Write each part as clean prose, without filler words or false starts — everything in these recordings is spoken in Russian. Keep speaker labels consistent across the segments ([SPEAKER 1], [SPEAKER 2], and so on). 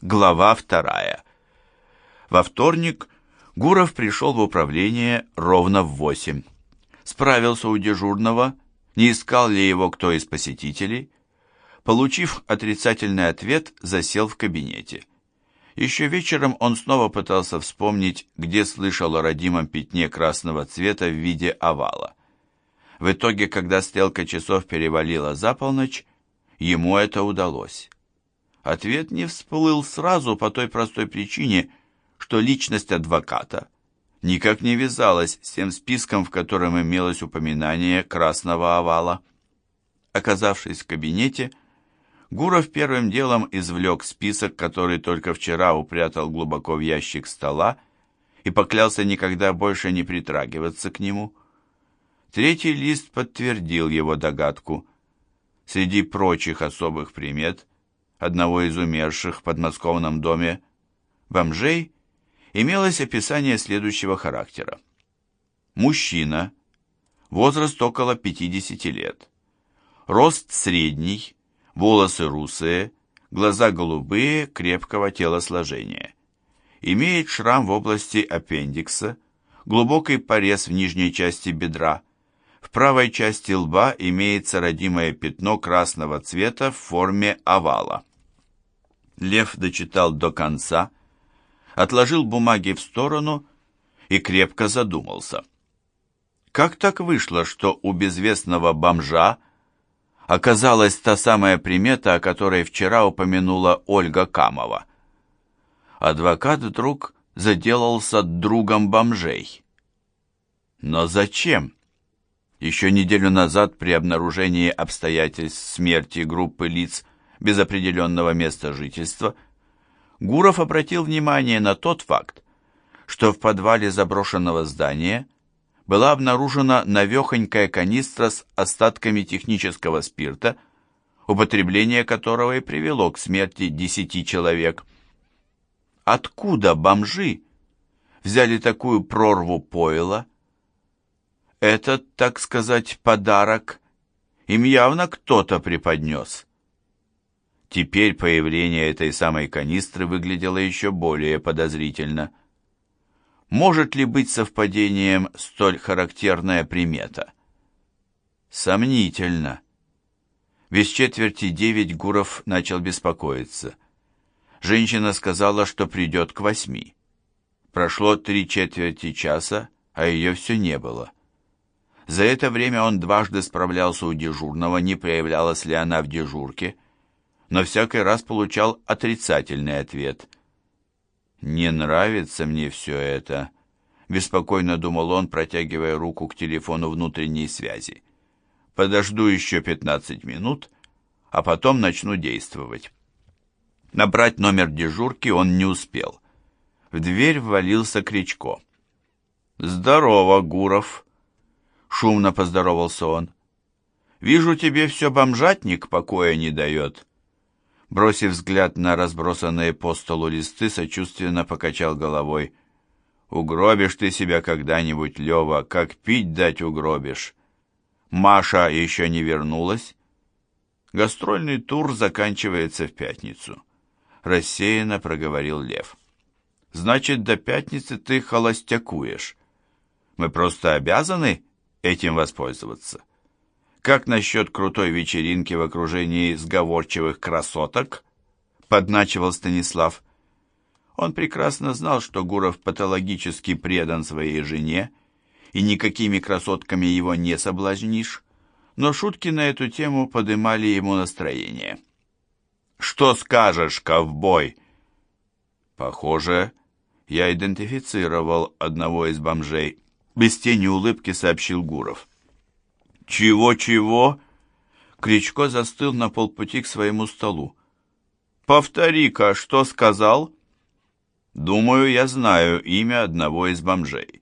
[SPEAKER 1] Глава 2. Во вторник Гуров пришел в управление ровно в 8. Справился у дежурного, не искал ли его кто из посетителей. Получив отрицательный ответ, засел в кабинете. Еще вечером он снова пытался вспомнить, где слышал о родимом пятне красного цвета в виде овала. В итоге, когда стрелка часов перевалила за полночь, ему это удалось. Ответ не всплыл сразу по той простой причине, что личность адвоката никак не вязалась с тем списком, в котором имелось упоминание красного овала. Оказавшись в кабинете, Гуров первым делом извлек список, который только вчера упрятал глубоко в ящик стола, и поклялся никогда больше не притрагиваться к нему. Третий лист подтвердил его догадку. Среди прочих особых примет одного из умерших в подмосковном доме бомжей имелось описание следующего характера. Мужчина, возраст около 50 лет, рост средний, волосы русые, глаза голубые, крепкого телосложения. Имеет шрам в области аппендикса, глубокий порез в нижней части бедра. В правой части лба имеется родимое пятно красного цвета в форме овала. Лев дочитал до конца, отложил бумаги в сторону и крепко задумался. Как так вышло, что у безвестного бомжа оказалась та самая примета, о которой вчера упомянула Ольга Камова? Адвокат вдруг заделался другом бомжей. Но зачем? Еще неделю назад при обнаружении обстоятельств смерти группы лиц без определенного места жительства Гуров обратил внимание на тот факт, что в подвале заброшенного здания была обнаружена навехонькая канистра с остатками технического спирта, употребление которого и привело к смерти 10 человек. Откуда бомжи взяли такую прорву пойла? Этот, так сказать, подарок им явно кто-то преподнес. Теперь появление этой самой канистры выглядело еще более подозрительно. Может ли быть совпадением столь характерная примета? Сомнительно. Без 8:45 Гуров начал беспокоиться. Женщина сказала, что придет к 8. Прошло 3/4 часа, а ее все не было. За это время он дважды справлялся у дежурного, не появлялась ли она в дежурке, но всякий раз получал отрицательный ответ. «Не нравится мне все это», — беспокойно думал он, протягивая руку к телефону внутренней связи. «Подожду еще 15 минут, а потом начну действовать». Набрать номер дежурки он не успел. В дверь ввалился Кричко. «Здорово, Гуров», — шумно поздоровался он. «Вижу, тебе все бомжатник покоя не дает». Бросив взгляд на разбросанные по столу листы, сочувственно покачал головой. «Угробишь ты себя когда-нибудь, Лева, как пить дать угробишь. Маша еще не вернулась. Гастрольный тур заканчивается в пятницу», — рассеянно проговорил Лев. «Значит, до пятницы ты холостякуешь. Мы просто обязаны этим воспользоваться. Как насчет крутой вечеринки в окружении сговорчивых красоток?» — подначивал Станислав. Он прекрасно знал, что Гуров патологически предан своей жене, и никакими красотками его не соблазнишь, но шутки на эту тему подымали ему настроение. «Что скажешь, ковбой?» «Похоже, я идентифицировал одного из бомжей», — без тени улыбки сообщил Гуров. «Чего-чего?» Кричко застыл на полпути к своему столу. «Повтори-ка, что сказал?» «Думаю, я знаю имя одного из бомжей».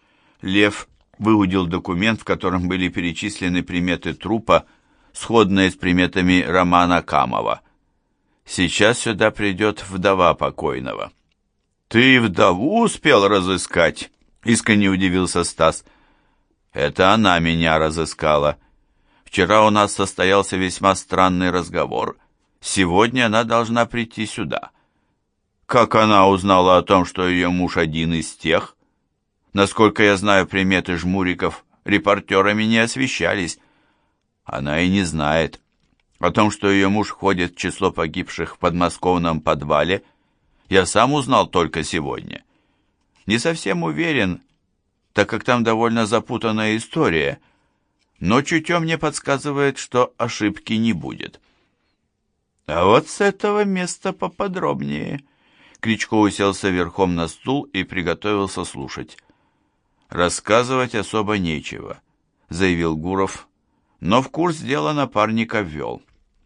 [SPEAKER 1] Лев выудил документ, в котором были перечислены приметы трупа, сходные с приметами Романа Камова. «Сейчас сюда придет вдова покойного». «Ты вдову успел разыскать?» — искренне удивился Стас. «Это она меня разыскала. Вчера у нас состоялся весьма странный разговор. Сегодня она должна прийти сюда. Как она узнала о том, что ее муж один из тех? Насколько я знаю, приметы жмуриков репортерами не освещались. Она и не знает. О том, что ее муж входит в число погибших в подмосковном подвале, я сам узнал только сегодня. Не совсем уверен, так как там довольно запутанная история, но чутье мне подсказывает, что ошибки не будет. А вот с этого места поподробнее. Кричко уселся верхом на стул и приготовился слушать. «Рассказывать особо нечего», — заявил Гуров, но в курс дела напарника ввел.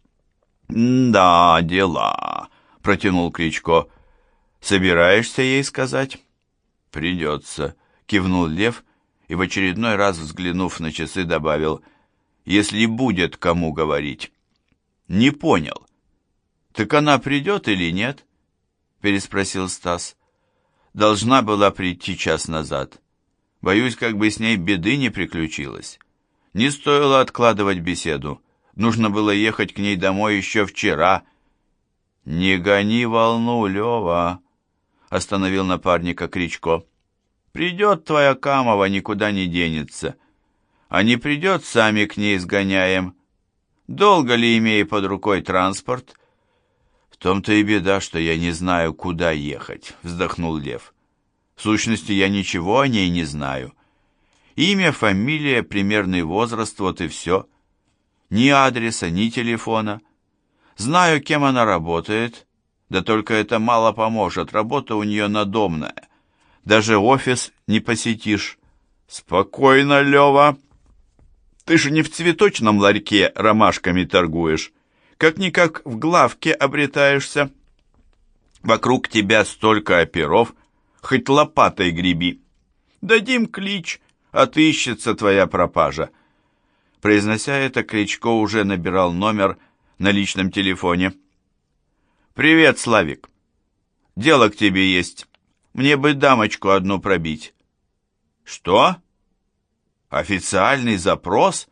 [SPEAKER 1] «Да, дела», — протянул Кричко. «Собираешься ей сказать?» «Придется», — кивнул Лев и в очередной раз, взглянув на часы, добавил: «если будет кому говорить». «Не понял. Так она придет или нет?» — переспросил Стас. «Должна была прийти час назад. Боюсь, как бы с ней беды не приключилось. Не стоило откладывать беседу. Нужно было ехать к ней домой еще вчера». «Не гони волну, Лева», — остановил напарника Кричко. «Придет твоя Камова, никуда не денется. А не придет, сами к ней сгоняем. Долго ли, имея под рукой транспорт?» «В том-то и беда, что я не знаю, куда ехать», — вздохнул Лев. «В сущности, я ничего о ней не знаю. Имя, фамилия, примерный возраст, вот и все. Ни адреса, ни телефона. Знаю, кем она работает, да только это мало поможет, работа у нее надомная. Даже офис не посетишь». «Спокойно, Лева. Ты же не в цветочном ларьке ромашками торгуешь. Как-никак в главке обретаешься. Вокруг тебя столько оперов, хоть лопатой греби. Дадим клич, отыщется твоя пропажа». Произнося это, Кричко уже набирал номер на личном телефоне. «Привет, Славик. Дело к тебе есть. Мне бы дамочку одну пробить». «Что? Официальный запрос?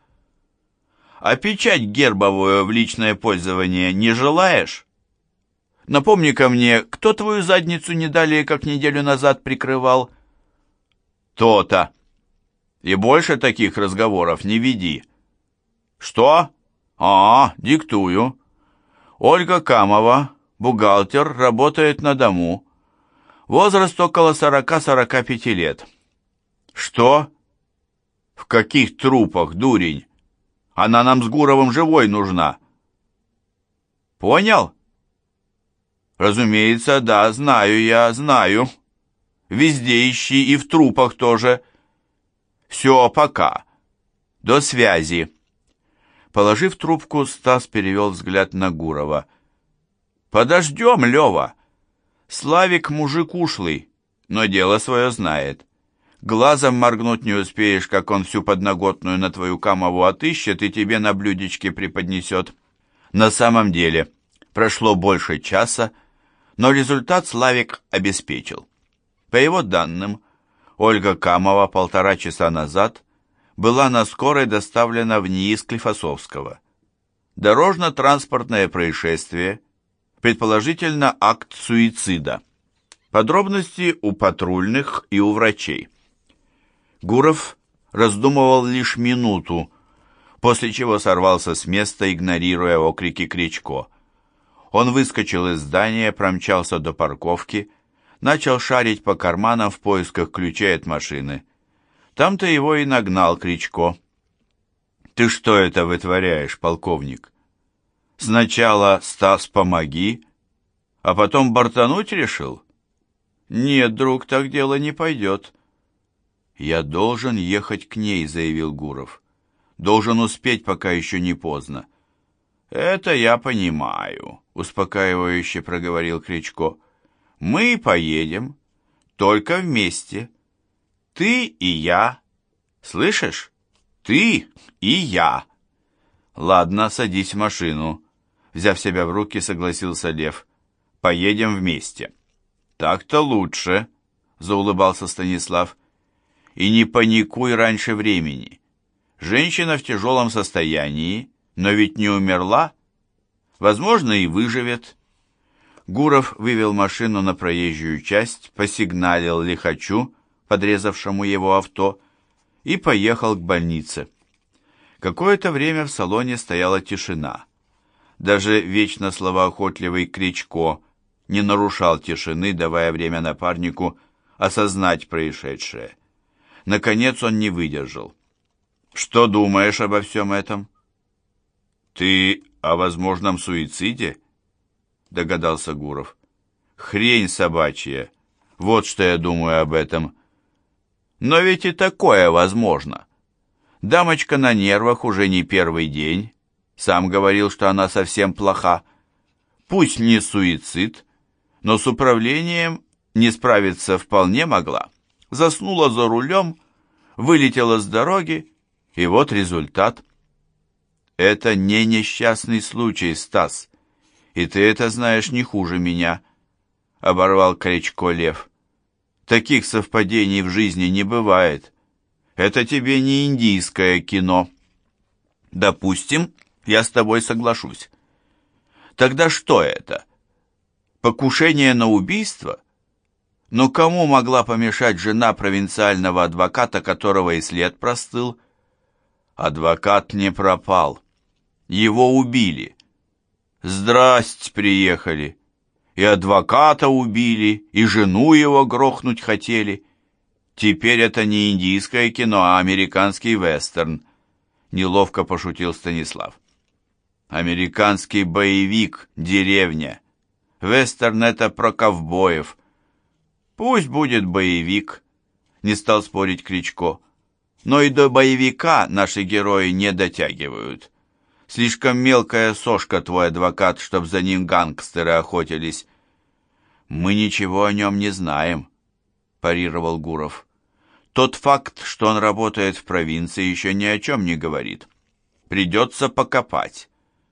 [SPEAKER 1] А печать гербовую в личное пользование не желаешь? Напомни-ка мне, кто твою задницу не далее, как неделю назад прикрывал?» «То-то. И больше таких разговоров не веди». «Что? Диктую. Ольга Камова, бухгалтер, работает на дому. Возраст около 40-45 лет». «Что? В каких трупах, дурень? Она нам с Гуровым живой нужна». «Понял?» «Разумеется, да, знаю. Везде ищи и в трупах тоже. Все, пока. До связи». Положив трубку, Стас перевел взгляд на Гурова. «Подождем, Лева. Славик мужик ушлый, но дело свое знает. Глазом моргнуть не успеешь, как он всю подноготную на твою Камову отыщет и тебе на блюдечке преподнесет». На самом деле, прошло больше часа, но результат Славик обеспечил. По его данным, Ольга Камова 1,5 часа назад была на скорой доставлена в НИИ Склифосовского. Дорожно-транспортное происшествие, предположительно акт суицида. Подробности у патрульных и у врачей. Гуров раздумывал лишь минуту, после чего сорвался с места, игнорируя окрики Кричко. Он выскочил из здания, промчался до парковки, начал шарить по карманам в поисках ключей от машины. Там-то его и нагнал Кричко. «Ты что это вытворяешь, полковник? Сначала, Стас, помоги, а потом бортануть решил?» «Нет, друг, так дело не пойдет». «Я должен ехать к ней», — заявил Гуров. «Должен успеть, пока еще не поздно». «Это я понимаю», — успокаивающе проговорил Кричко. «Мы поедем, только вместе. Ты и я. Слышишь? Ты и я». «Ладно, садись в машину», — взяв себя в руки, согласился Лев. «Поедем вместе». «Так-то лучше», — заулыбался Станислав. «И не паникуй раньше времени. Женщина в тяжелом состоянии, но ведь не умерла. Возможно, и выживет». Гуров вывел машину на проезжую часть, посигналил лихачу, подрезавшему его авто, и поехал к больнице. Какое-то время в салоне стояла тишина. Даже вечно словоохотливый Кричко не нарушал тишины, давая время напарнику осознать происшедшее. Наконец он не выдержал. «Что думаешь обо всем этом?» «Ты о возможном суициде?» — догадался Гуров. «Хрень собачья. Вот что я думаю об этом. Но ведь и такое возможно. Дамочка на нервах уже не первый день. Сам говорил, что она совсем плоха. Пусть не суицид, но с управлением не справиться вполне могла. Заснула за рулем, вылетела с дороги, и вот результат». «Это не несчастный случай, Стас, и ты это знаешь не хуже меня», — оборвал Кричко Лев. «Таких совпадений в жизни не бывает. Это тебе не индийское кино». «Допустим, я с тобой соглашусь. Тогда что это? Покушение на убийство? Но кому могла помешать жена провинциального адвоката, которого и след простыл?» «Адвокат не пропал. Его убили. Здрасте, приехали. И адвоката убили, и жену его грохнуть хотели. Теперь это не индийское кино, а американский вестерн», — неловко пошутил Станислав. «Американский боевик, деревня. Вестерн — это про ковбоев». «Пусть будет боевик», — не стал спорить Кричко. «Но и до боевика наши герои не дотягивают. Слишком мелкая сошка твой адвокат, чтоб за ним гангстеры охотились». «Мы ничего о нем не знаем», — парировал Гуров. «Тот факт, что он работает в провинции, еще ни о чем не говорит. Придется покопать».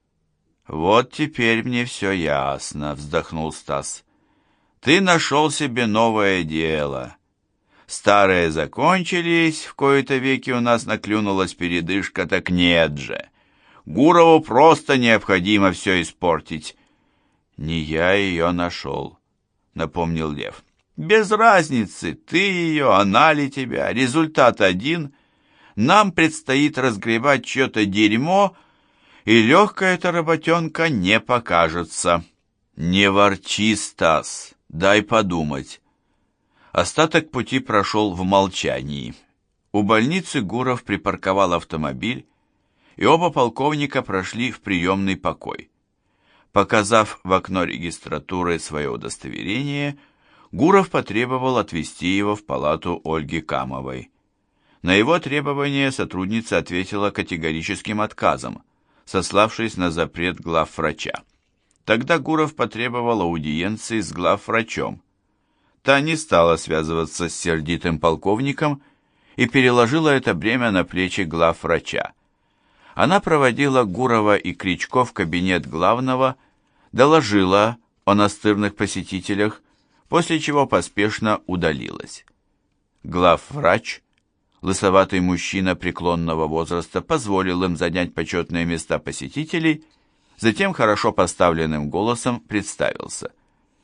[SPEAKER 1] «Вот теперь мне все ясно», — вздохнул Стас. «Ты нашел себе новое дело. Старые закончились, в кои-то веки у нас наклюнулась передышка, так нет же. Гурову просто необходимо все испортить». «Не я ее нашел», — напомнил Лев. «Без разницы, ты ее, она ли тебя, результат один. Нам предстоит разгребать чье-то дерьмо, и легкая эта работенка не покажется». «Не ворчи, Стас, дай подумать». Остаток пути прошел в молчании. У больницы Гуров припарковал автомобиль, и оба полковника прошли в приемный покой. Показав в окно регистратуры свое удостоверение, Гуров потребовал отвезти его в палату Ольги Камовой. На его требование сотрудница ответила категорическим отказом, сославшись на запрет главврача. Тогда Гуров потребовал аудиенции с главврачом. Та не стала связываться с сердитым полковником и переложила это бремя на плечи главврача. Она проводила Гурова и Кричко в кабинет главного, доложила о настырных посетителях, после чего поспешно удалилась. Главврач, лысоватый мужчина преклонного возраста, позволил им занять почетные места посетителей, затем хорошо поставленным голосом представился.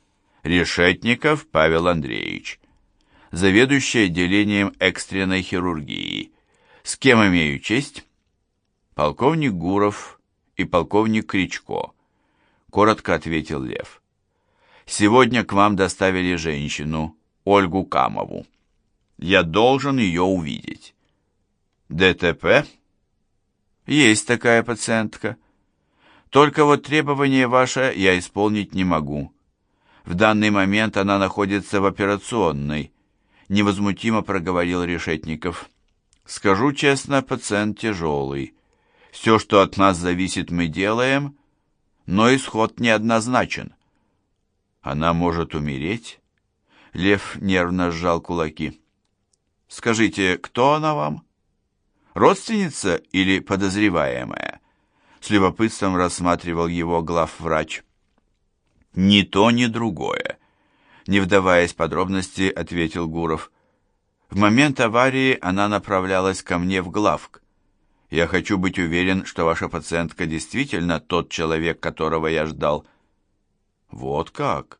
[SPEAKER 1] «Решетников Павел Андреевич, заведующий отделением экстренной хирургии. С кем имею честь?» «Полковник Гуров и полковник Кричко», — коротко ответил Лев. «Сегодня к вам доставили женщину, Ольгу Камову. Я должен ее увидеть». «ДТП?» «Есть такая пациентка. Только вот требование ваше я исполнить не могу. В данный момент она находится в операционной», — невозмутимо проговорил Решетников. «Скажу честно, пациент тяжелый. Все, что от нас зависит, мы делаем, но исход неоднозначен». «Она может умереть?» Лев нервно сжал кулаки. «Скажите, кто она вам? Родственница или подозреваемая?» С любопытством рассматривал его главврач. «Ни то, ни другое», — не вдаваясь в подробности, ответил Гуров. «В момент аварии она направлялась ко мне в главк. Я хочу быть уверен, что ваша пациентка действительно тот человек, которого я ждал». Вот как?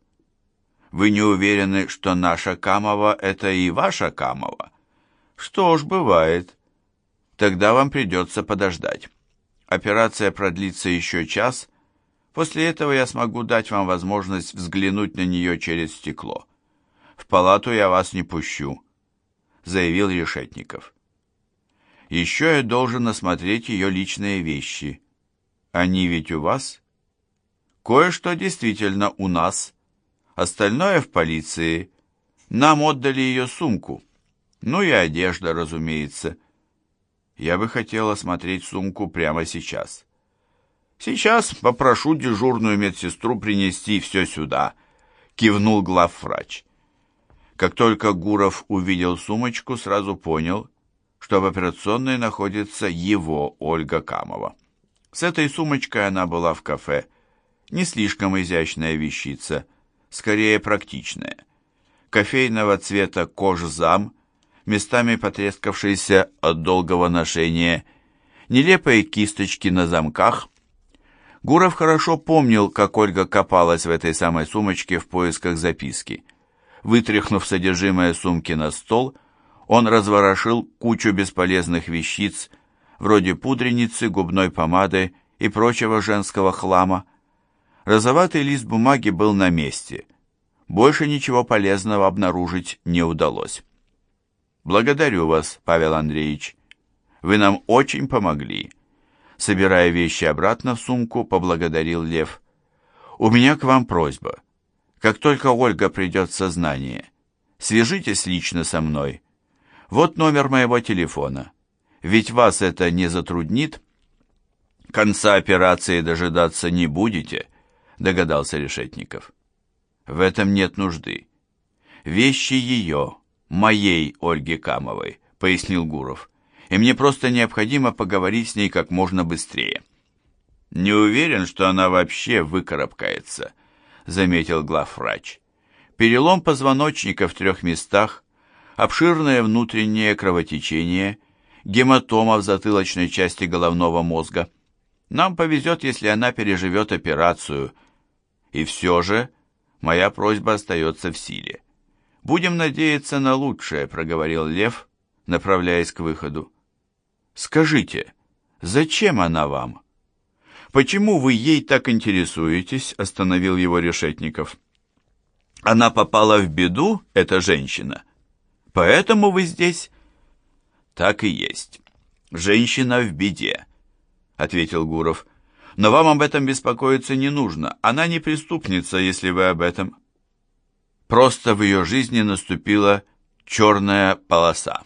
[SPEAKER 1] Вы не уверены, что наша Камова — это и ваша Камова? Что ж, бывает. Тогда вам придется подождать. Операция продлится еще час. После этого я смогу дать вам возможность взглянуть на нее через стекло. В палату я вас не пущу, заявил Решетников. Еще я должен осмотреть ее личные вещи. Они ведь у вас? Кое-что действительно у нас. Остальное в полиции. Нам отдали ее сумку. Ну и одежда, разумеется. Я бы хотел осмотреть сумку прямо сейчас. Сейчас попрошу дежурную медсестру принести все сюда, кивнул главврач. Как только Гуров увидел сумочку, сразу понял, что в операционной находится его Ольга Камова. С этой сумочкой она была в кафе. Не слишком изящная вещица, скорее практичная. Кофейного цвета кожзам, местами потрескавшийся от долгого ношения, нелепые кисточки на замках. Гуров хорошо помнил, как Ольга копалась в этой самой сумочке в поисках записки. Вытряхнув содержимое сумки на стол, он разворошил кучу бесполезных вещиц, вроде пудреницы, губной помады и прочего женского хлама. Розоватый лист бумаги был на месте. Больше ничего полезного обнаружить не удалось. «Благодарю вас, Павел Андреевич. Вы нам очень помогли». Собирая вещи обратно в сумку, поблагодарил Лев. «У меня к вам просьба. Как только Ольга придет в сознание, свяжитесь лично со мной. Вот номер моего телефона. Ведь вас это не затруднит?» «Конца операции дожидаться не будете», догадался Решетников. «В этом нет нужды. Вещи ее, моей Ольги Камовой», пояснил Гуров. «И мне просто необходимо поговорить с ней как можно быстрее». «Не уверен, что она вообще выкарабкается», заметил главврач. «Перелом позвоночника в 3 местах, обширное внутреннее кровотечение, гематома в затылочной части головного мозга. Нам повезет, если она переживет операцию. И все же моя просьба остается в силе. Будем надеяться на лучшее», проговорил Лев, направляясь к выходу. «Скажите, зачем она вам? Почему вы ей так интересуетесь?» остановил его Решетников. «Она попала в беду, эта женщина? Поэтому вы здесь?» «Так и есть. Женщина в беде», ответил Гуров. «Но вам об этом беспокоиться не нужно. Она не преступница, если вы об этом. Просто в ее жизни наступила черная полоса».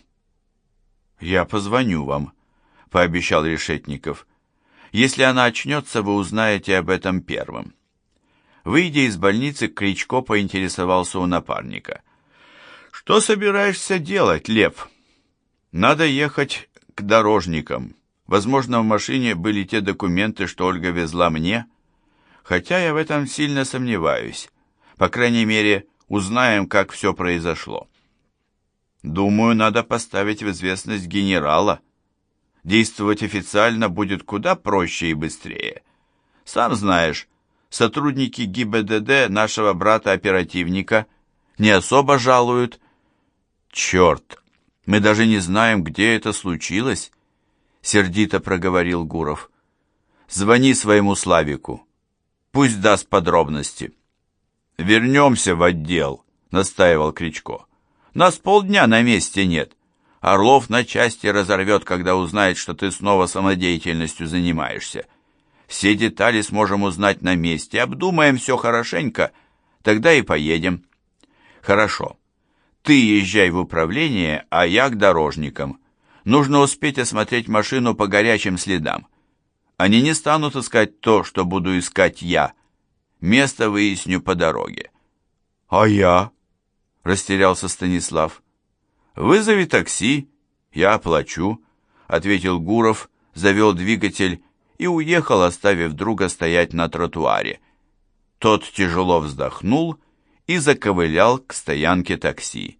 [SPEAKER 1] «Я позвоню вам», — пообещал Решетников. «Если она очнется, вы узнаете об этом первым». Выйдя из больницы, Кричко поинтересовался у напарника. «Что собираешься делать, Лев?» «Надо ехать к дорожникам. Возможно, в машине были те документы, что Ольга везла мне. Хотя я в этом сильно сомневаюсь. По крайней мере, узнаем, как все произошло. Думаю, надо поставить в известность генерала. Действовать официально будет куда проще и быстрее. Сам знаешь, сотрудники ГИБДД нашего брата-оперативника не особо жалуют. Черт, мы даже не знаем, где это случилось, сердито проговорил Гуров. Звони своему Славику. Пусть даст подробности. Вернемся в отдел, настаивал Кричко. Нас полдня на месте нет. Орлов на части разорвет, когда узнает, что ты снова самодеятельностью занимаешься. Все детали сможем узнать на месте, обдумаем все хорошенько, тогда и поедем. Хорошо. Ты езжай в управление, а я к дорожникам. Нужно успеть осмотреть машину по горячим следам. Они не станут искать то, что буду искать я. Место выясню по дороге. А я? Растерялся Станислав. «Вызови такси, я оплачу», — ответил Гуров, завел двигатель и уехал, оставив друга стоять на тротуаре. Тот тяжело вздохнул и заковылял к стоянке такси.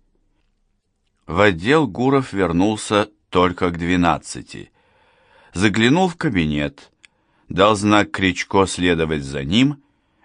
[SPEAKER 1] В отдел Гуров вернулся только к 12. Заглянул в кабинет, дал знак Кричко следовать за ним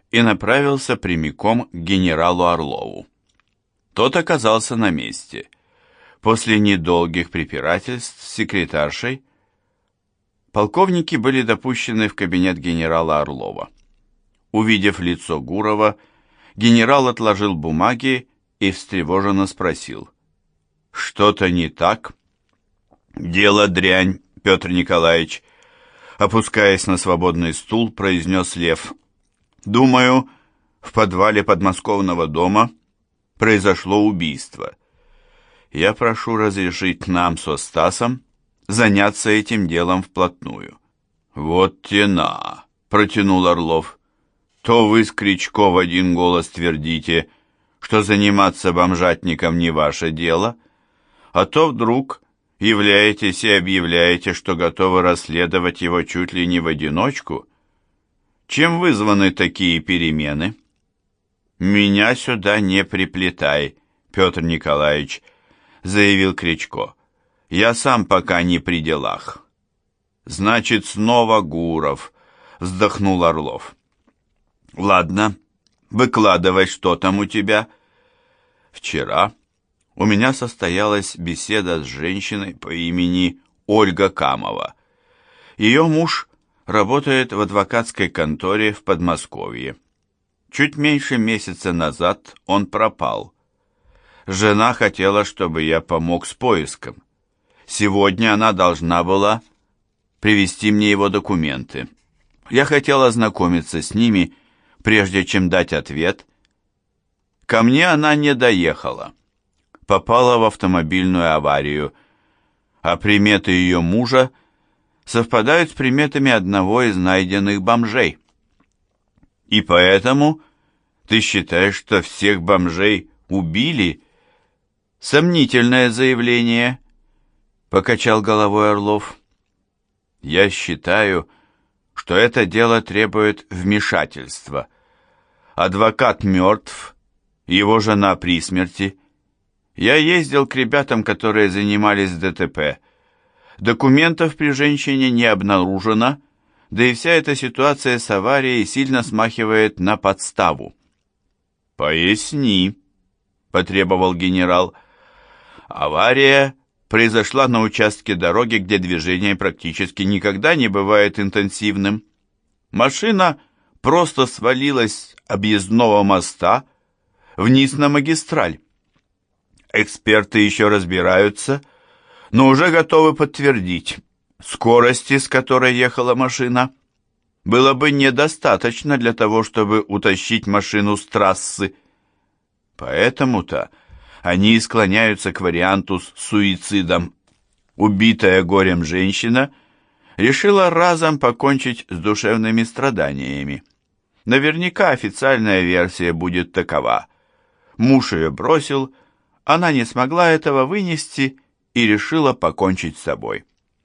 [SPEAKER 1] и направился прямиком к генералу Орлову. Тот оказался на месте. После недолгих препирательств с секретаршей полковники были допущены в кабинет генерала Орлова. Увидев лицо Гурова, генерал отложил бумаги и встревоженно спросил: «Что-то не так?» «Дело дрянь, Петр Николаевич», опускаясь на свободный стул, произнес Лев. «Думаю, в подвале подмосковного дома произошло убийство. Я прошу разрешить нам со Стасом заняться этим делом вплотную». «Вот тена», — протянул Орлов. «То вы с Кричко в один голос твердите, что заниматься бомжатником не ваше дело, а то вдруг являетесь и объявляете, что готовы расследовать его чуть ли не в одиночку. Чем вызваны такие перемены?» «Меня сюда не приплетай, Петр Николаевич», — заявил Кричко. «Я сам пока не при делах». «Значит, снова Гуров», — вздохнул Орлов. «Ладно, выкладывай, что там у тебя». «Вчера у меня состоялась беседа с женщиной по имени Ольга Камова. Ее муж работает в адвокатской конторе в Подмосковье. Чуть меньше месяца назад он пропал. Жена хотела, чтобы я помог с поиском. Сегодня она должна была привезти мне его документы. Я хотел ознакомиться с ними, прежде чем дать ответ. Ко мне она не доехала. Попала в автомобильную аварию, а приметы ее мужа совпадают с приметами одного из найденных бомжей. И поэтому ты считаешь, что всех бомжей убили? Сомнительное заявление, покачал головой Орлов. Я считаю, что это дело требует вмешательства. Адвокат мертв, его жена при смерти. Я ездил к ребятам, которые занимались ДТП. Документов при женщине не обнаружено, да и вся эта ситуация с аварией сильно смахивает на подставу. «Поясни», — потребовал генерал. «Авария произошла на участке дороги, где движение практически никогда не бывает интенсивным. Машина просто свалилась с объездного моста вниз на магистраль. Эксперты еще разбираются, но уже готовы подтвердить, скорости, с которой ехала машина, было бы недостаточно для того, чтобы утащить машину с трассы. Поэтому-то они и склоняются к варианту с суицидом. Убитая горем женщина решила разом покончить с душевными страданиями. Наверняка официальная версия будет такова. Муж ее бросил, она не смогла этого вынести и решила покончить с собой.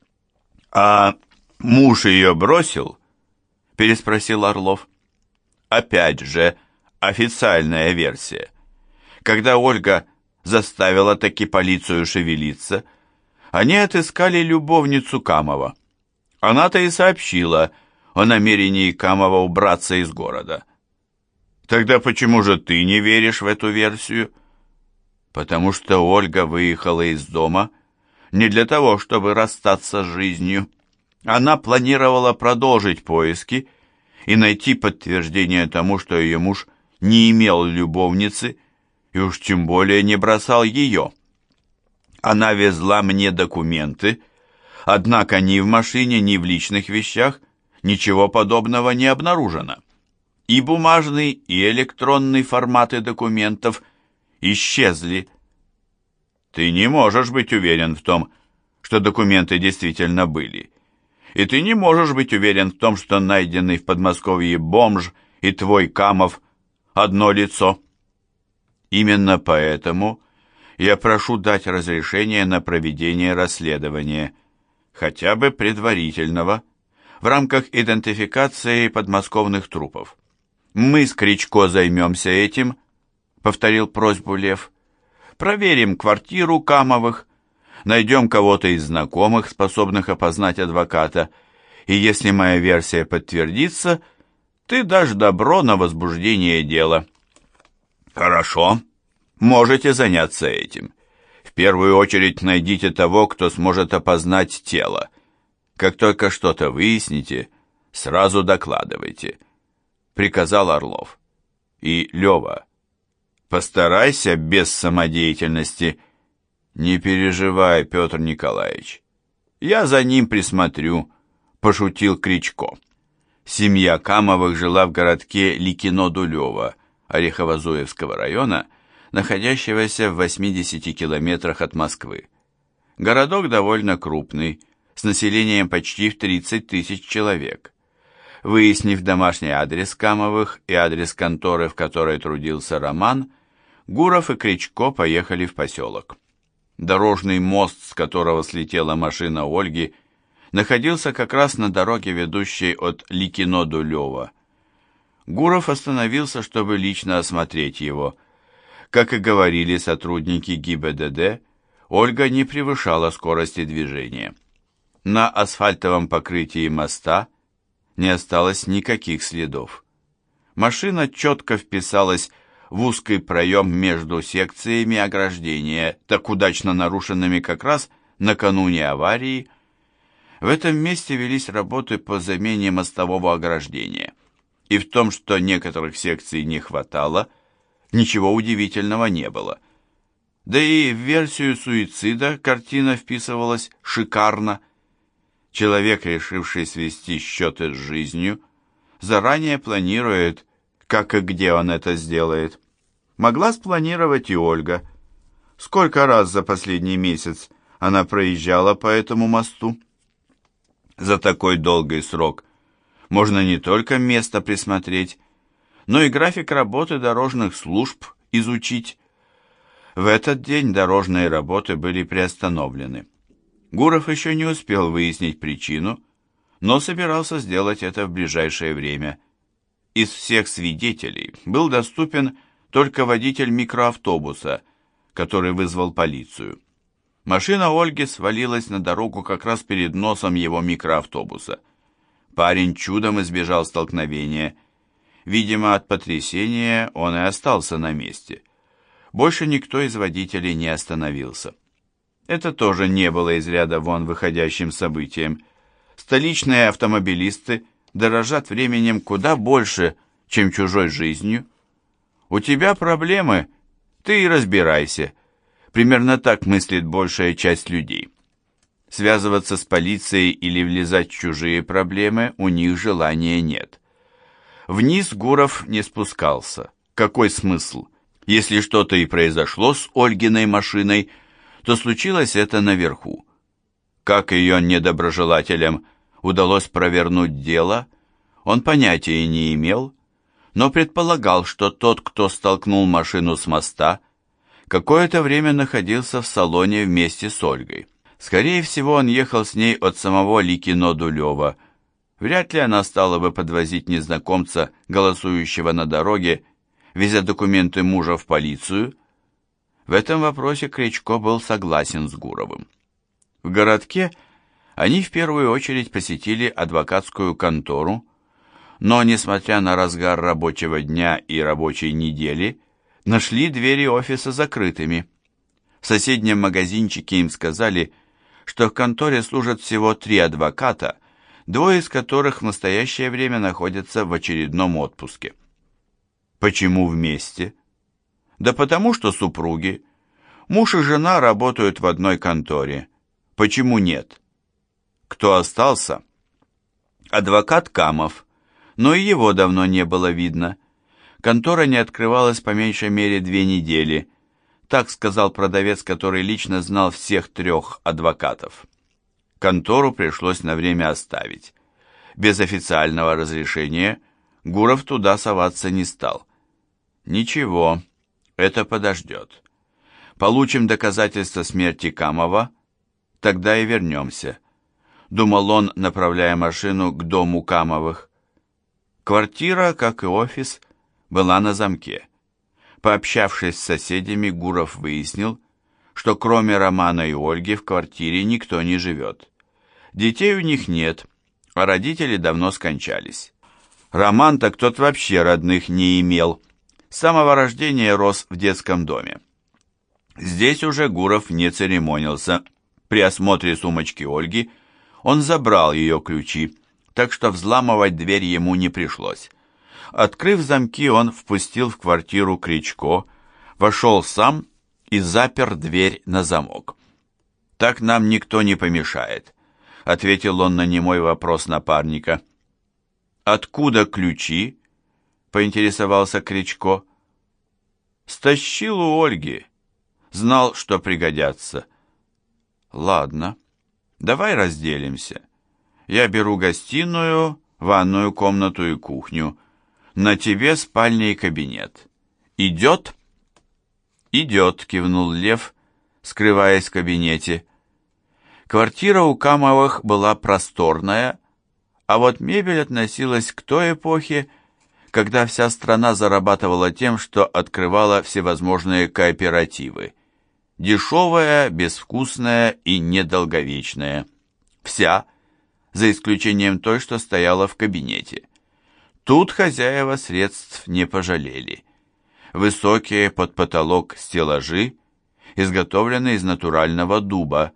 [SPEAKER 1] «А муж ее бросил?» – переспросил Орлов. «Опять же, официальная версия. Когда Ольга заставила таки полицию шевелиться, они отыскали любовницу Камова. Она-то и сообщила о намерении Камова убраться из города». «Тогда почему же ты не веришь в эту версию?» «Потому что Ольга выехала из дома не для того, чтобы расстаться с жизнью. Она планировала продолжить поиски и найти подтверждение тому, что ее муж не имел любовницы и уж тем более не бросал ее. Она везла мне документы, однако ни в машине, ни в личных вещах ничего подобного не обнаружено. И бумажный, и электронный форматы документов исчезли. Ты не можешь быть уверен в том, что документы действительно были. И ты не можешь быть уверен в том, что найденный в Подмосковье бомж и твой Камов одно лицо. Именно поэтому я прошу дать разрешение на проведение расследования, хотя бы предварительного, в рамках идентификации подмосковных трупов. Мы с Кричко займемся этим, повторил просьбу Лев. Проверим квартиру Камовых, найдем кого-то из знакомых, способных опознать адвоката, и если моя версия подтвердится, Ты дашь добро на возбуждение дела. Хорошо, можете заняться этим. В первую очередь найдите того, кто сможет опознать тело. Как только что-то выясните, сразу докладывайте, приказал Орлов. И, Лева, постарайся без самодеятельности. Не переживай, Петр Николаевич. Я за ним присмотрю, пошутил Кричко. Семья Камовых жила в городке Ликино-Дулево Орехово-Зуевского района, находящегося в 80 километрах от Москвы. Городок довольно крупный, с населением почти в 30 тысяч человек. Выяснив домашний адрес Камовых и адрес конторы, в которой трудился Роман, Гуров и Кричко поехали в поселок. Дорожный мост, с которого слетела машина Ольги, находился как раз на дороге, ведущей от Ликино-Дулева. Гуров остановился, чтобы лично осмотреть его. Как и говорили сотрудники ГИБДД, Ольга не превышала скорости движения. На асфальтовом покрытии моста не осталось никаких следов. Машина четко вписалась в узкий проем между секциями ограждения, так удачно нарушенными как раз накануне аварии. В этом месте велись работы по замене мостового ограждения. И в том, что некоторых секций не хватало, ничего удивительного не было. Да и в версию суицида картина вписывалась шикарно. Человек, решивший свести счеты с жизнью, заранее планирует, как и где он это сделает. Могла спланировать и Ольга. Сколько раз за последний месяц она проезжала по этому мосту? За такой долгий срок можно не только место присмотреть, но и график работы дорожных служб изучить. В этот день дорожные работы были приостановлены. Гуров еще не успел выяснить причину, но собирался сделать это в ближайшее время. Из всех свидетелей был доступен только водитель микроавтобуса, который вызвал полицию. Машина Ольги свалилась на дорогу как раз перед носом его микроавтобуса. Парень чудом избежал столкновения. Видимо, от потрясения он и остался на месте. Больше никто из водителей не остановился. Это тоже не было из ряда вон выходящим событием. Столичные автомобилисты дорожат временем куда больше, чем чужой жизнью. У тебя проблемы, ты и разбирайся. Примерно так мыслит большая часть людей. Связываться с полицией или влезать в чужие проблемы у них желания нет. Вниз Гуров не спускался. Какой смысл? Если что-то и произошло с Ольгиной машиной, то случилось это наверху. Как ее недоброжелателям удалось провернуть дело, он понятия не имел, но предполагал, что тот, кто столкнул машину с моста, какое-то время находился в салоне вместе с Ольгой. Скорее всего, он ехал с ней от самого Ликино-Дулева. Вряд ли она стала бы подвозить незнакомца, голосующего на дороге, везя документы мужа в полицию. В этом вопросе Кричко был согласен с Гуровым. В городке они в первую очередь посетили адвокатскую контору, но, несмотря на разгар рабочего дня и рабочей недели, нашли двери офиса закрытыми. В соседнем магазинчике им сказали, что в конторе служат всего 3 адвоката, 2 из которых в настоящее время находятся в очередном отпуске. Почему вместе? Да потому что супруги. Муж и жена работают в одной конторе. Почему нет? Кто остался? Адвокат Камов, но и его давно не было видно. Контора не открывалась по меньшей мере 2 недели. Так сказал продавец, который лично знал всех 3 адвокатов. Контору пришлось на время оставить. Без официального разрешения Гуров туда соваться не стал. Ничего, это подождет. Получим доказательства смерти Камова, тогда и вернемся, думал он, направляя машину к дому Камовых. Квартира, как и офис, была на замке. Пообщавшись с соседями, Гуров выяснил, что кроме Романа и Ольги в квартире никто не живет. Детей у них нет, а родители давно скончались. Роман так тот вообще родных не имел. С самого рождения рос в детском доме. Здесь уже Гуров не церемонился. При осмотре сумочки Ольги он забрал ее ключи, так что взламывать дверь ему не пришлось. Открыв замки, он впустил в квартиру Кричко, вошел сам и запер дверь на замок. «Так нам никто не помешает», — ответил он на немой вопрос напарника. «Откуда ключи?» — поинтересовался Кричко. «Стащил у Ольги. Знал, что пригодятся». «Ладно, давай разделимся. Я беру гостиную, ванную комнату и кухню. На тебе спальня и кабинет. Идет?» «Идет», — кивнул Лев, скрываясь в кабинете. Квартира у Камовых была просторная, а вот мебель относилась к той эпохе, когда вся страна зарабатывала тем, что открывала всевозможные кооперативы. Дешевая, безвкусная и недолговечная. Вся, за исключением той, что стояла в кабинете. Тут хозяева средств не пожалели. Высокие под потолок стеллажи, изготовленные из натурального дуба.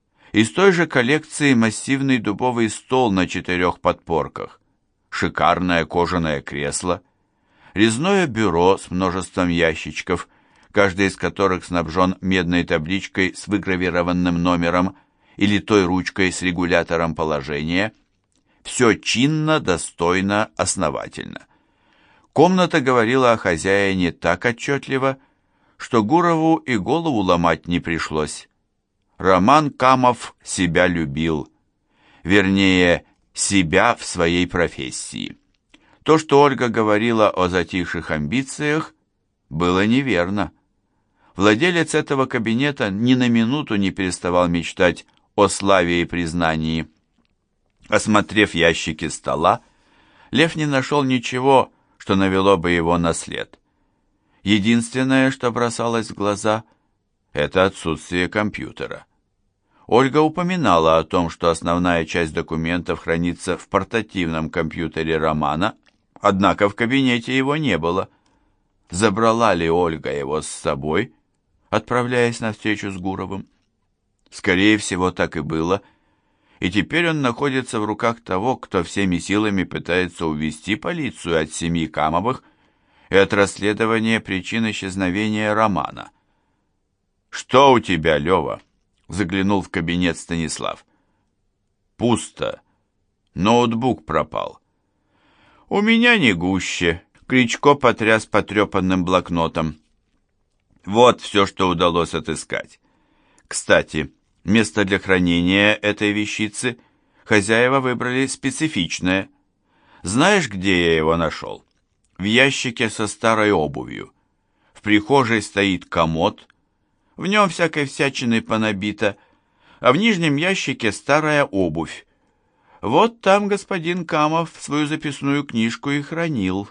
[SPEAKER 1] Из той же коллекции массивный дубовый стол на 4 подпорках, шикарное кожаное кресло, резное бюро с множеством ящичков, каждый из которых снабжен медной табличкой с выгравированным номером или той ручкой с регулятором положения. Все чинно, достойно, основательно. Комната говорила о хозяине так отчетливо, что Гурову и голову ломать не пришлось. Роман Камов себя любил, вернее, себя в своей профессии. То, что Ольга говорила о затихших амбициях, было неверно. Владелец этого кабинета ни на минуту не переставал мечтать о славе и признании. Осмотрев ящики стола, Лев не нашел ничего, что навело бы его на след. Единственное, что бросалось в глаза, это отсутствие компьютера. Ольга упоминала о том, что основная часть документов хранится в портативном компьютере Романа, однако в кабинете его не было. Забрала ли Ольга его с собой, отправляясь на встречу с Гуровым? Скорее всего, так и было, и теперь он находится в руках того, кто всеми силами пытается увести полицию от семьи Камовых и от расследования причин исчезновения Романа. «Что у тебя, Лева?» — заглянул в кабинет Станислав. «Пусто. Ноутбук пропал». «У меня не гуще», — Кричко потряс потрепанным блокнотом. «Вот все, что удалось отыскать. Кстати, место для хранения этой вещицы хозяева выбрали специфичное. Знаешь, где я его нашел? В ящике со старой обувью. В прихожей стоит комод, в нем всякой всячиной понабито, а в нижнем ящике старая обувь. Вот там господин Камов свою записную книжку и хранил.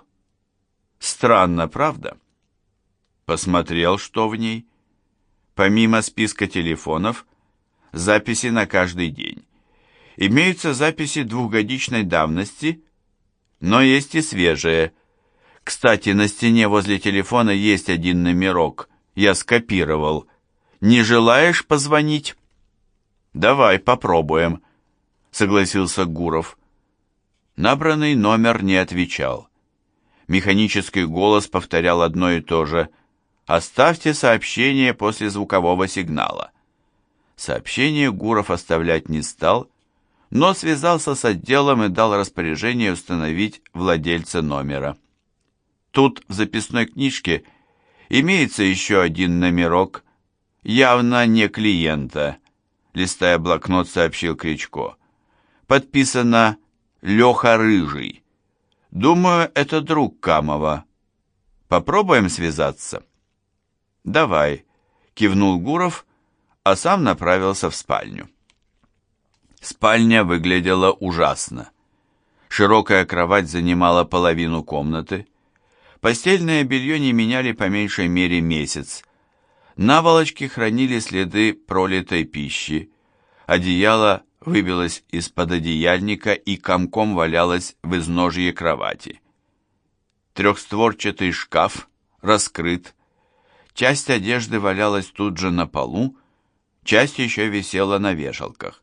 [SPEAKER 1] Странно, правда?» Посмотрел, что в ней. Помимо списка телефонов, записи на каждый день. Имеются записи 2-годичной давности, но есть и свежие. Кстати, на стене возле телефона есть один номерок. Я скопировал. Не желаешь позвонить? «Давай попробуем», — согласился Гуров. Набранный номер не отвечал. Механический голос повторял одно и то же: «Оставьте сообщение после звукового сигнала». Сообщение Гуров оставлять не стал, но связался с отделом и дал распоряжение установить владельца номера. Тут в записной книжке имеется еще один номерок, явно не клиента, листая блокнот, сообщил Кричко. Подписано «Леха Рыжий». Думаю, это друг Камова. Попробуем связаться? «Давай», — кивнул Гуров, а сам направился в спальню. Спальня выглядела ужасно. Широкая кровать занимала половину комнаты. Постельное белье не меняли по меньшей мере месяц. Наволочки хранили следы пролитой пищи. Одеяло выбилась из-под одеяльника и комком валялась в изножье кровати. Трехстворчатый шкаф раскрыт. Часть одежды валялась тут же на полу, часть еще висела на вешалках.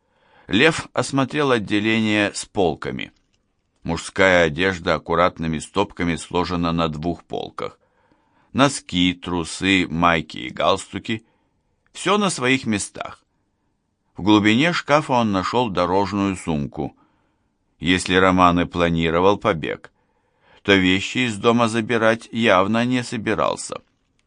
[SPEAKER 1] Лев осмотрел отделение с полками. Мужская одежда аккуратными стопками сложена на двух полках. Носки, трусы, майки и галстуки – все на своих местах. В глубине шкафа он нашел дорожную сумку. Если Роман и планировал побег, то вещи из дома забирать явно не собирался.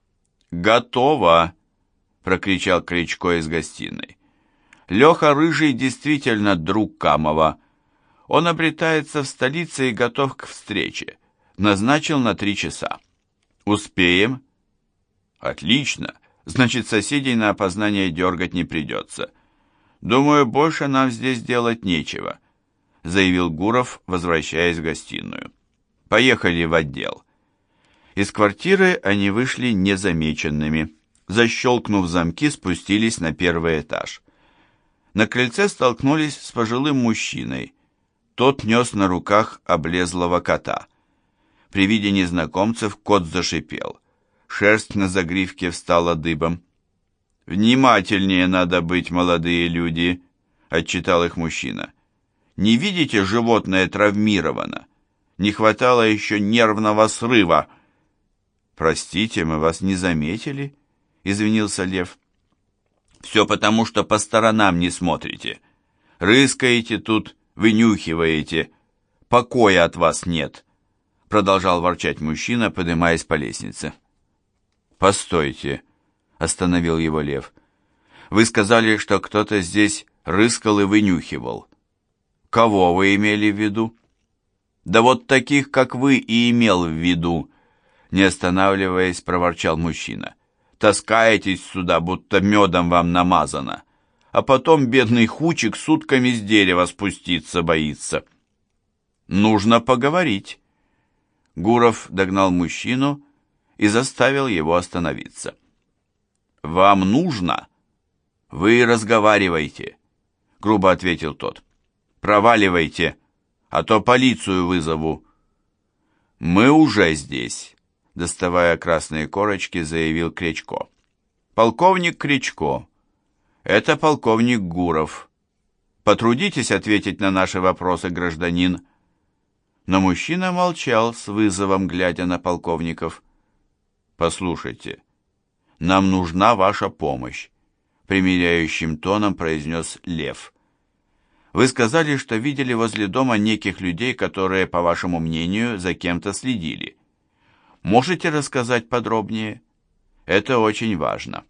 [SPEAKER 1] «Готово!» – прокричал Кричко из гостиной. «Леха Рыжий действительно друг Камова. Он обретается в столице и готов к встрече. Назначил на 3 часа. Успеем?» «Отлично. Значит, соседей на опознание дергать не придется. Думаю, больше нам здесь делать нечего», заявил Гуров, возвращаясь в гостиную. «Поехали в отдел». Из квартиры они вышли незамеченными. Защелкнув замки, спустились на 1-й этаж. На крыльце столкнулись с пожилым мужчиной. Тот нес на руках облезлого кота. При виде незнакомцев кот зашипел. Шерсть на загривке встала дыбом. «Внимательнее надо быть, молодые люди», — отчитал их мужчина. «Не видите, животное травмировано? Не хватало еще нервного срыва». «Простите, мы вас не заметили», — извинился Лев. «Все потому, что по сторонам не смотрите. Рыскаете тут, вынюхиваете. Покоя от вас нет», — продолжал ворчать мужчина, поднимаясь по лестнице. «Постойте», — остановил его Лев. «Вы сказали, что кто-то здесь рыскал и вынюхивал. Кого вы имели в виду?» «Да вот таких, как вы, и имел в виду», — не останавливаясь, проворчал мужчина. «Таскаетесь сюда, будто медом вам намазано, а потом бедный Хучик сутками с дерева спуститься боится». «Нужно поговорить». Гуров догнал мужчину и заставил его остановиться. «Вам нужно? Вы разговаривайте», — грубо ответил тот. «Проваливайте, а то полицию вызову». «Мы уже здесь», — доставая красные корочки, заявил Кричко. «Полковник Кричко, это полковник Гуров. Потрудитесь ответить на наши вопросы, гражданин». Но мужчина молчал с вызовом, глядя на полковников. «Послушайте, нам нужна ваша помощь», — примиряющим тоном произнес Лев. «Вы сказали, что видели возле дома неких людей, которые, по вашему мнению, за кем-то следили. Можете рассказать подробнее? Это очень важно».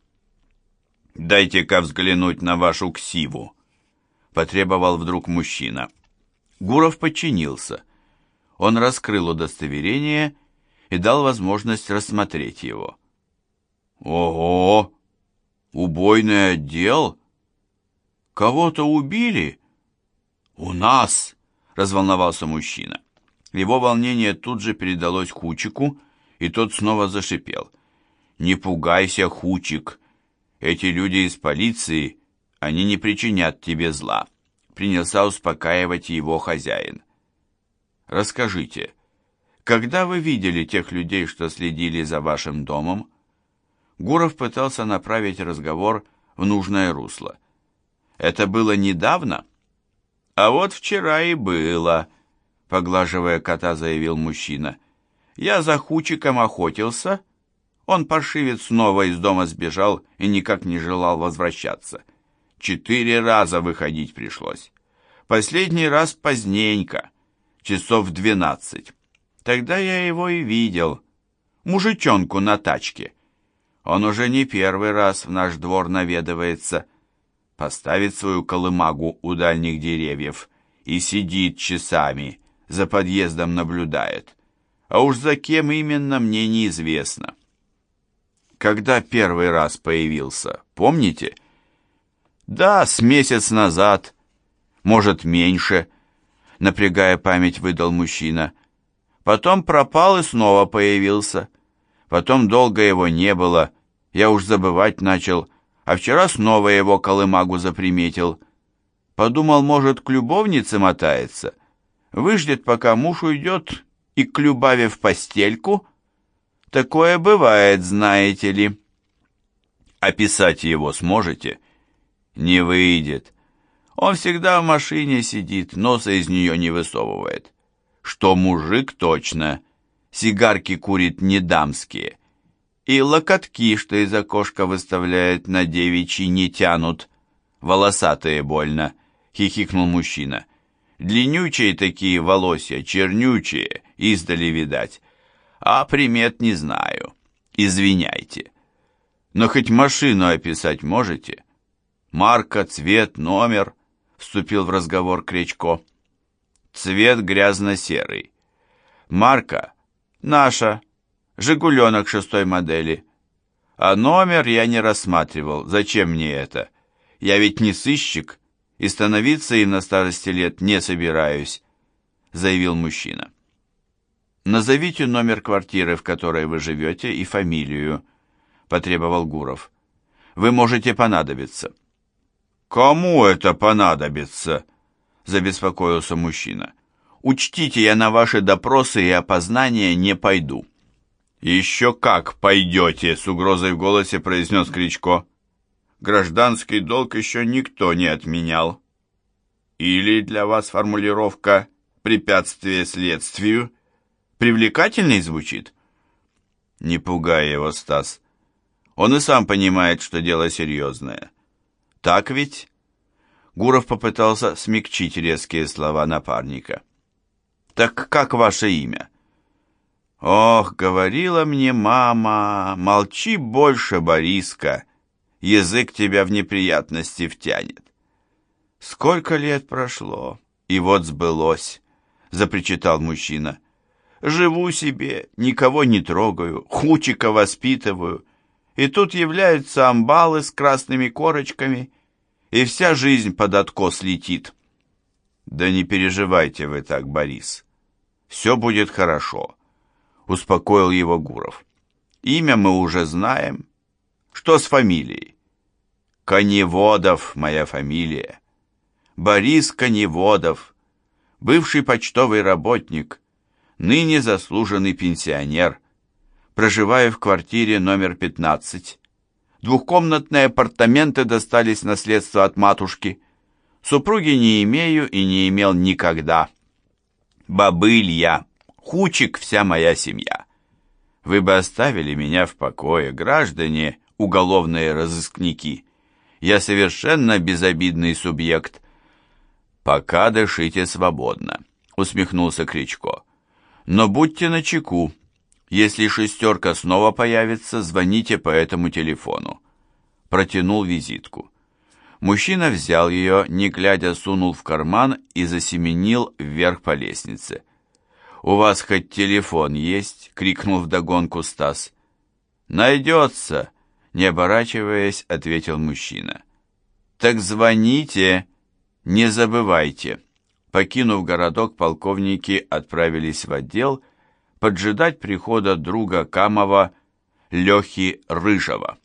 [SPEAKER 1] «Дайте-ка взглянуть на вашу ксиву», — потребовал вдруг мужчина. Гуров подчинился. Он раскрыл удостоверение и дал возможность рассмотреть его. «Ого! Убойный отдел? Кого-то убили?» «У нас!» — разволновался мужчина. Его волнение тут же передалось Хучику, и тот снова зашипел. «Не пугайся, Хучик. Эти люди из полиции, они не причинят тебе зла», — принялся успокаивать его хозяин. «Расскажите, когда вы видели тех людей, что следили за вашим домом?» Гуров пытался направить разговор в нужное русло. «Это было недавно?» «А вот вчера и было», — поглаживая кота, заявил мужчина. «Я за Хучиком охотился. Он, паршивец, снова из дома сбежал и никак не желал возвращаться. 4 раза выходить пришлось. Последний раз поздненько, часов в 12. Тогда я его и видел. Мужичонку на тачке. Он уже не первый раз в наш двор наведывается. Поставит свою колымагу у дальних деревьев и сидит часами, за подъездом наблюдает. А уж за кем именно, мне неизвестно». «Когда первый раз появился, помните?» «Да, с месяц назад, может, меньше», — напрягая память, выдал мужчина. «Потом пропал и снова появился. Потом долго его не было, я уж забывать начал, а вчера снова его колымагу заприметил. Подумал, может, к любовнице мотается. Выждет, пока муж уйдет, и к Любави в постельку. Такое бывает, знаете ли. Описать его сможете? Не выйдет. Он всегда в машине сидит, носа из нее не высовывает. Что мужик точно. Сигарки курит не дамские. И локотки, что из окошка выставляет, на девичьи не тянут. Волосатые больно, хихикнул мужчина. Длиннючие такие волосья, чернючие, издали видать. А примет не знаю. Извиняйте. Но хоть машину описать можете? Марка, цвет, номер, вступил в разговор Кречко. Цвет грязно-серый. Марка наша, «Жигуленок» 6-й модели. А номер я не рассматривал. Зачем мне это? Я ведь не сыщик, и становиться им на старости лет не собираюсь, заявил мужчина. Назовите номер квартиры, в которой вы живете, и фамилию, потребовал Гуров. Вы можете понадобиться. Кому это понадобится? Забеспокоился мужчина. Учтите, я на ваши допросы и опознания не пойду. «Еще как пойдете!» — с угрозой в голосе произнес Кричко. «Гражданский долг еще никто не отменял. Или для вас формулировка «препятствие следствию» привлекательней звучит?» «Не пугай его, Стас. Он и сам понимает, что дело серьезное. Так ведь?» Гуров попытался смягчить резкие слова напарника. «Так как ваше имя?» «Ох, говорила мне мама, молчи больше, Бориска, язык тебя в неприятности втянет». «Сколько лет прошло, и вот сбылось», — запричитал мужчина. «Живу себе, никого не трогаю, хучика воспитываю, и тут являются амбалы с красными корочками, и вся жизнь под откос летит». «Да не переживайте вы так, Борис, все будет хорошо», — успокоил его Гуров. «Имя мы уже знаем. Что с фамилией?» «Коневодов моя фамилия. Борис Коневодов, бывший почтовый работник, ныне заслуженный пенсионер. Проживаю в квартире номер 15. Двухкомнатные апартаменты достались в наследство от матушки. Супруги не имею и не имел никогда. Бобыль я. Хучик вся моя семья. Вы бы оставили меня в покое, граждане, уголовные разыскники. Я совершенно безобидный субъект». «Пока дышите свободно», — усмехнулся Кричко. «Но будьте начеку. Если шестерка снова появится, звоните по этому телефону». Протянул визитку. Мужчина взял ее, не глядя, сунул в карман и засеменил вверх по лестнице. «У вас хоть телефон есть?» — крикнул вдогонку Стас. «Найдется», — не оборачиваясь, ответил мужчина. «Так звоните, не забывайте». Покинув городок, полковники отправились в отдел поджидать прихода друга Камова Лехи Рыжего.